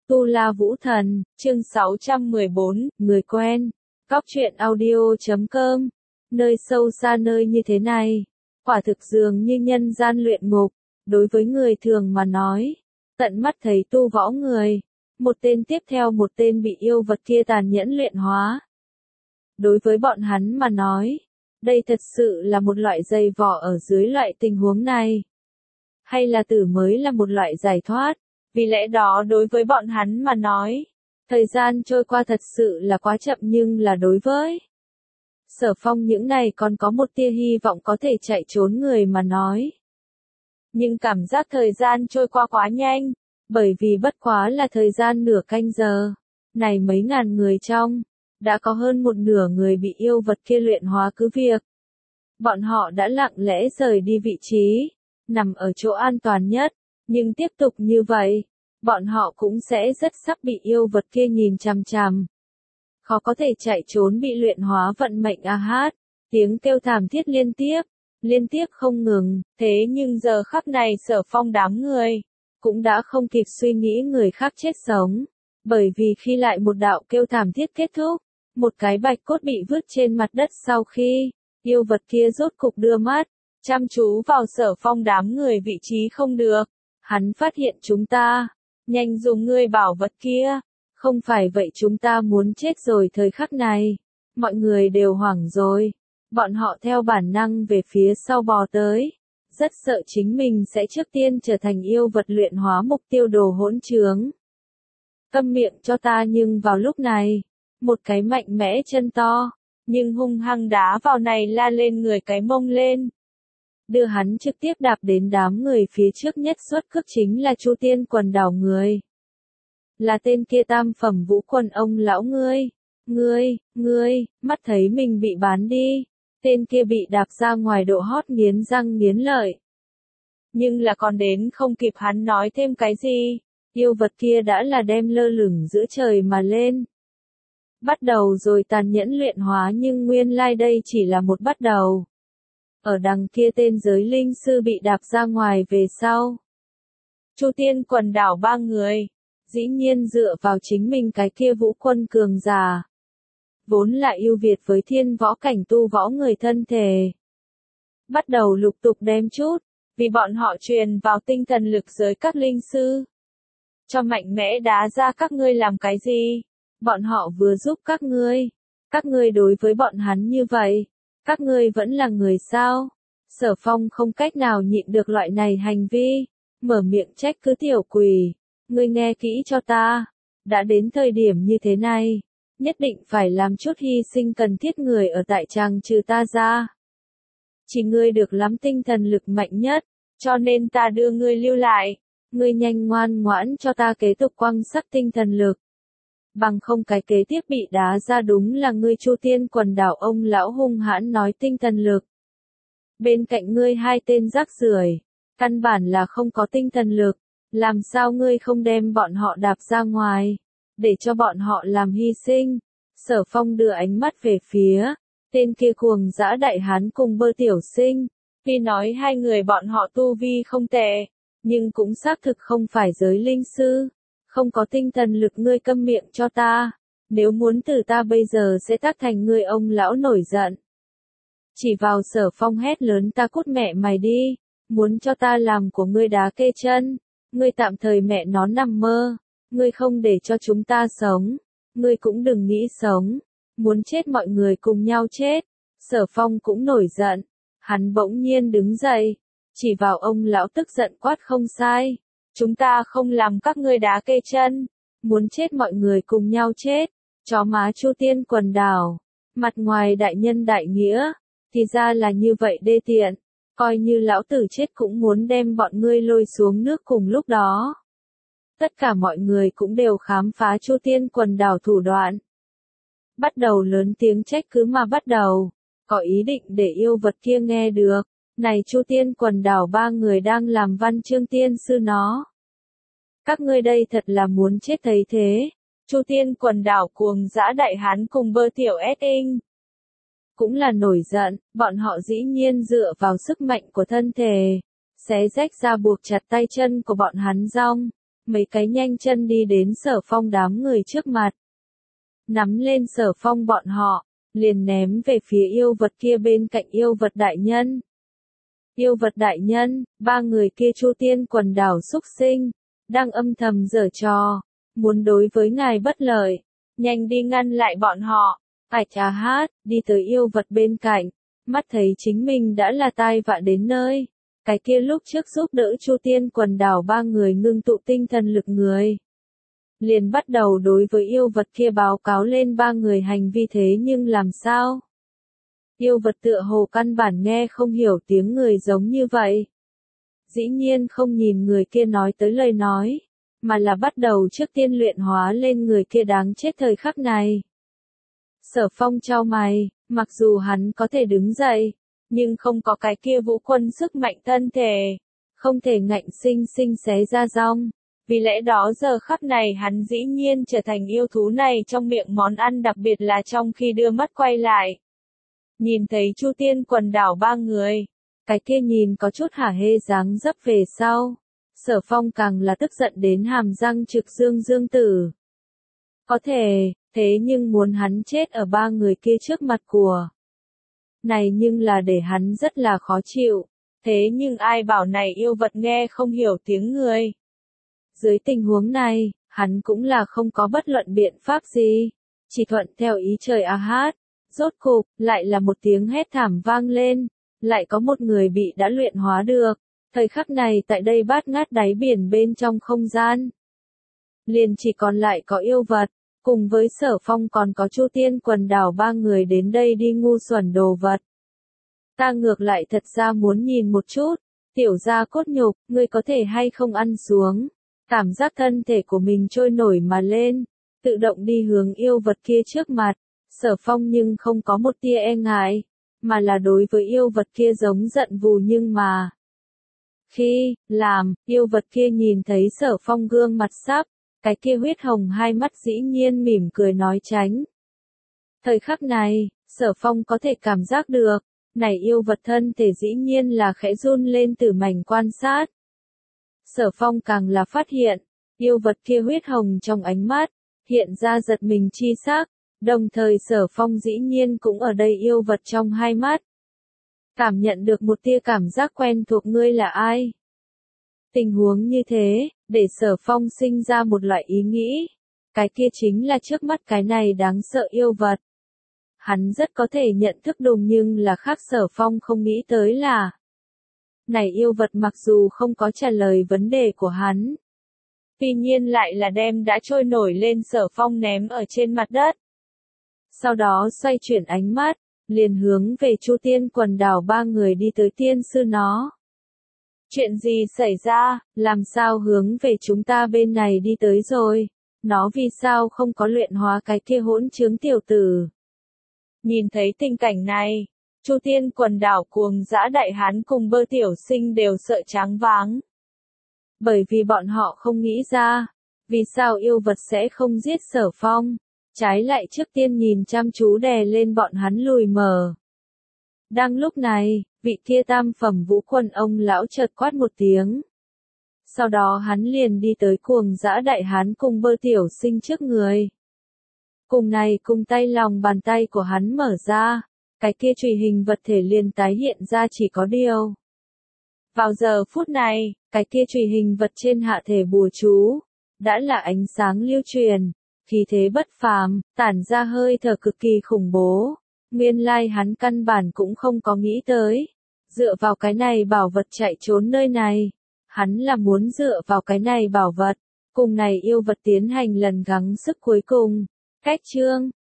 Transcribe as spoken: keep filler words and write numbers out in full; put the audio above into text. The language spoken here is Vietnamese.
Tu La Vũ Thần, chương sáu trăm mười bốn, người quen. Góc truyện audio chấm com. Nơi sâu xa nơi như thế này, quả thực dường như nhân gian luyện ngục. Đối với người thường mà nói, tận mắt thấy tu võ người, một tên tiếp theo một tên bị yêu vật kia tàn nhẫn luyện hóa. Đối với bọn hắn mà nói, đây thật sự là một loại dày vò ở dưới loại tình huống này. Hay là tử mới là một loại giải thoát. Vì lẽ đó đối với bọn hắn mà nói, thời gian trôi qua thật sự là quá chậm, nhưng là đối với Sở Phong những này còn có một tia hy vọng có thể chạy trốn người mà nói. Nhưng cảm giác thời gian trôi qua quá nhanh, bởi vì bất quá là thời gian nửa canh giờ, này mấy ngàn người trong, đã có hơn một nửa người bị yêu vật kia luyện hóa. Cứ việc bọn họ đã lặng lẽ rời đi vị trí, nằm ở chỗ an toàn nhất. Nhưng tiếp tục như vậy, bọn họ cũng sẽ rất sắp bị yêu vật kia nhìn chằm chằm. Khó có thể chạy trốn bị luyện hóa vận mệnh a hát, tiếng kêu thảm thiết liên tiếp, liên tiếp không ngừng. Thế nhưng giờ khắc này Sở Phong đám người, cũng đã không kịp suy nghĩ người khác chết sống. Bởi vì khi lại một đạo kêu thảm thiết kết thúc, một cái bạch cốt bị vứt trên mặt đất sau khi, yêu vật kia rốt cục đưa mắt, chăm chú vào Sở Phong đám người vị trí không được. Hắn phát hiện chúng ta, nhanh dùng ngươi bảo vật kia, không phải vậy chúng ta muốn chết rồi. Thời khắc này, mọi người đều hoảng rồi, bọn họ theo bản năng về phía sau bò tới, rất sợ chính mình sẽ trước tiên trở thành yêu vật luyện hóa mục tiêu đồ hỗn trướng. Câm miệng cho ta. Nhưng vào lúc này, một cái mạnh mẽ chân to, nhưng hung hăng đá vào này la lên người cái mông lên, đưa hắn trực tiếp đạp đến đám người phía trước nhất. Xuất cước chính là Chu Tiên Quần Đảo người. Là tên kia tam phẩm vũ quần ông lão. Ngươi, ngươi, ngươi, mắt thấy mình bị bán đi. Tên kia bị đạp ra ngoài độ hót nghiến răng nghiến lợi. Nhưng là còn đến không kịp hắn nói thêm cái gì, yêu vật kia đã là đem lơ lửng giữa trời mà lên. Bắt đầu rồi tàn nhẫn luyện hóa, nhưng nguyên lai đây chỉ là một bắt đầu. Ở đằng kia tên giới linh sư bị đạp ra ngoài về sau. Chu Tiên Quần Đảo ba người, dĩ nhiên dựa vào chính mình cái kia vũ quân cường giả. Vốn là ưu việt với thiên võ cảnh tu võ người thân thể. Bắt đầu lục tục đem chút, vì bọn họ truyền vào tinh thần lực giới các linh sư. Cho mạnh mẽ đá ra các ngươi làm cái gì? Bọn họ vừa giúp các ngươi. Các ngươi đối với bọn hắn như vậy. Các ngươi vẫn là người sao? Sở Phong không cách nào nhịn được loại này hành vi, mở miệng trách cứ tiểu quỷ. Ngươi nghe kỹ cho ta, đã đến thời điểm như thế này, nhất định phải làm chút hy sinh cần thiết. Người ở tại tràng trừ ta ra, chỉ ngươi được lắm tinh thần lực mạnh nhất, cho nên ta đưa ngươi lưu lại. Ngươi nhanh ngoan ngoãn cho ta kế tục quăng sắc tinh thần lực. Bằng không cái kế tiếp bị đá ra đúng là ngươi. Chu Tiên Quần Đảo ông lão hung hãn nói. Tinh thần lực. Bên cạnh ngươi hai tên rác rưởi, căn bản là không có tinh thần lực, làm sao ngươi không đem bọn họ đạp ra ngoài, để cho bọn họ làm hy sinh. Sở Phong đưa ánh mắt về phía tên kia cuồng dã đại hán cùng Bơ tiểu sinh. Tuy nói hai người bọn họ tu vi không tệ, nhưng cũng xác thực không phải giới linh sư. Không có tinh thần lực. Ngươi câm miệng cho ta. Nếu muốn từ ta bây giờ sẽ tác thành ngươi. Ông lão nổi giận, chỉ vào Sở Phong hét lớn. Ta cút mẹ mày đi. Muốn cho ta làm của ngươi đá kê chân. Ngươi tạm thời mẹ nó nằm mơ. Ngươi không để cho chúng ta sống, ngươi cũng đừng nghĩ sống. Muốn chết mọi người cùng nhau chết. Sở Phong cũng nổi giận. Hắn bỗng nhiên đứng dậy, chỉ vào ông lão tức giận quát. Không sai. Chúng ta không làm các ngươi đá kê chân. Muốn chết mọi người cùng nhau chết. Chó má Chu Tiên Quần Đảo. Mặt ngoài đại nhân đại nghĩa, thì ra là như vậy đê tiện. Coi như lão tử chết cũng muốn đem bọn ngươi lôi xuống nước. Cùng lúc đó, tất cả mọi người cũng đều khám phá Chu Tiên Quần Đảo thủ đoạn. Bắt đầu lớn tiếng trách cứ mà bắt đầu, có ý định để yêu vật kia nghe được. Này Chu Tiên Quần Đảo ba người đang làm văn chương tiên sư nó. Các ngươi đây thật là muốn chết thấy thế. Chu Tiên Quần Đảo cuồng dã đại hán cùng Bơ tiểu sinh cũng là nổi giận. Bọn họ dĩ nhiên dựa vào sức mạnh của thân thể, xé rách ra buộc chặt tay chân của bọn hắn rong. mấy cái nhanh chân đi đến Sở Phong đám người trước mặt. Nắm lên Sở Phong bọn họ, liền ném về phía yêu vật kia bên cạnh yêu vật đại nhân. Yêu vật đại nhân, ba người kia Chu Tiên quần đảo xúc sinh, đang âm thầm giở trò, muốn đối với ngài bất lợi, nhanh đi ngăn lại bọn họ. Ảch à hát, đi tới yêu vật bên cạnh, mắt thấy chính mình đã là tai vạ đến nơi. Cái kia lúc trước giúp đỡ Chu Tiên quần đảo ba người ngưng tụ tinh thần lực người. Liền bắt đầu đối với yêu vật kia báo cáo lên ba người hành vi thế nhưng làm sao? Yêu vật tựa hồ căn bản nghe không hiểu tiếng người giống như vậy. Dĩ nhiên không nhìn người kia nói tới lời nói, mà là bắt đầu trước tiên luyện hóa lên người kia đáng chết thời khắc này. Sở Phong chau mày, mặc dù hắn có thể đứng dậy, nhưng không có cái kia vũ quân sức mạnh thân thể, không thể ngạnh sinh sinh xé ra rong. Vì lẽ đó giờ khắc này hắn dĩ nhiên trở thành yêu thú này trong miệng món ăn, đặc biệt là trong khi đưa mắt quay lại. Nhìn thấy Chu Tiên quần đảo ba người, cái kia nhìn có chút hả hê dáng dấp về sau. Sở Phong càng là tức giận đến hàm răng trực dương dương tử. Có thể, thế nhưng muốn hắn chết ở ba người kia trước mặt của. Này nhưng là để hắn rất là khó chịu. Thế nhưng ai bảo này yêu vật nghe không hiểu tiếng người. Dưới tình huống này, hắn cũng là không có bất luận biện pháp gì. Chỉ thuận theo ý trời a hát. Rốt cục, lại là một tiếng hét thảm vang lên. Lại có một người bị đã luyện hóa được. Thời khắc này tại đây bát ngát đáy biển bên trong không gian. Liền chỉ còn lại có yêu vật. Cùng với Sở Phong còn có Chu Tiên quần đảo ba người đến đây đi ngu xuẩn đồ vật. Ta ngược lại thật ra muốn nhìn một chút. Tiểu gia cốt nhục, ngươi có thể hay không ăn xuống. Cảm giác thân thể của mình trôi nổi mà lên. Tự động đi hướng yêu vật kia trước mặt. Sở Phong nhưng không có một tia e ngại. Mà là đối với yêu vật kia giống giận vù nhưng mà. Khi, làm, yêu vật kia nhìn thấy Sở Phong gương mặt sắp. Cái kia huyết hồng hai mắt dĩ nhiên mỉm cười nói tránh. Thời khắc này, Sở Phong có thể cảm giác được. Này yêu vật thân thể dĩ nhiên là khẽ run lên từ mảnh quan sát. Sở Phong càng là phát hiện, yêu vật kia huyết hồng trong ánh mắt, hiện ra giật mình chi sắc, đồng thời Sở Phong dĩ nhiên cũng ở đây yêu vật trong hai mắt. Cảm nhận được một tia cảm giác quen thuộc, ngươi là ai? Tình huống như thế, để Sở Phong sinh ra một loại ý nghĩ, cái kia chính là trước mắt cái này đáng sợ yêu vật. Hắn rất có thể nhận thức đùng nhưng là khác Sở Phong không nghĩ tới là. Này yêu vật mặc dù không có trả lời vấn đề của hắn. Tuy nhiên lại là đem đã trôi nổi lên Sở Phong ném ở trên mặt đất. Sau đó xoay chuyển ánh mắt, liền hướng về Chu Tiên quần đảo ba người đi tới tiên sư nó. Chuyện gì xảy ra, làm sao hướng về chúng ta bên này đi tới rồi, nó vì sao không có luyện hóa cái kia hỗn trướng tiểu tử. Nhìn thấy tình cảnh này, Chu Tiên quần đảo cuồng dã đại hán cùng Bơ tiểu sinh đều sợ choáng váng. Bởi vì bọn họ không nghĩ ra, vì sao yêu vật sẽ không giết Sở Phong, trái lại trước tiên nhìn chăm chú đè lên bọn hắn lùi mờ. Đang lúc này, vị kia tam phẩm vũ quân ông lão chợt quát một tiếng. Sau đó hắn liền đi tới cuồng dã đại hán cùng Bơ tiểu sinh trước người. Cùng này cùng tay lòng bàn tay của hắn mở ra, cái kia chùy hình vật thể liền tái hiện ra, chỉ có điều. Vào giờ phút này, cái kia chùy hình vật trên hạ thể bùa chú, đã là ánh sáng lưu truyền, khí thế bất phàm, tản ra hơi thở cực kỳ khủng bố. Nguyên lai hắn căn bản cũng không có nghĩ tới. Dựa vào cái này bảo vật chạy trốn nơi này. Hắn là muốn dựa vào cái này bảo vật. Cùng này yêu vật tiến hành lần gắng sức cuối cùng. Cách chương.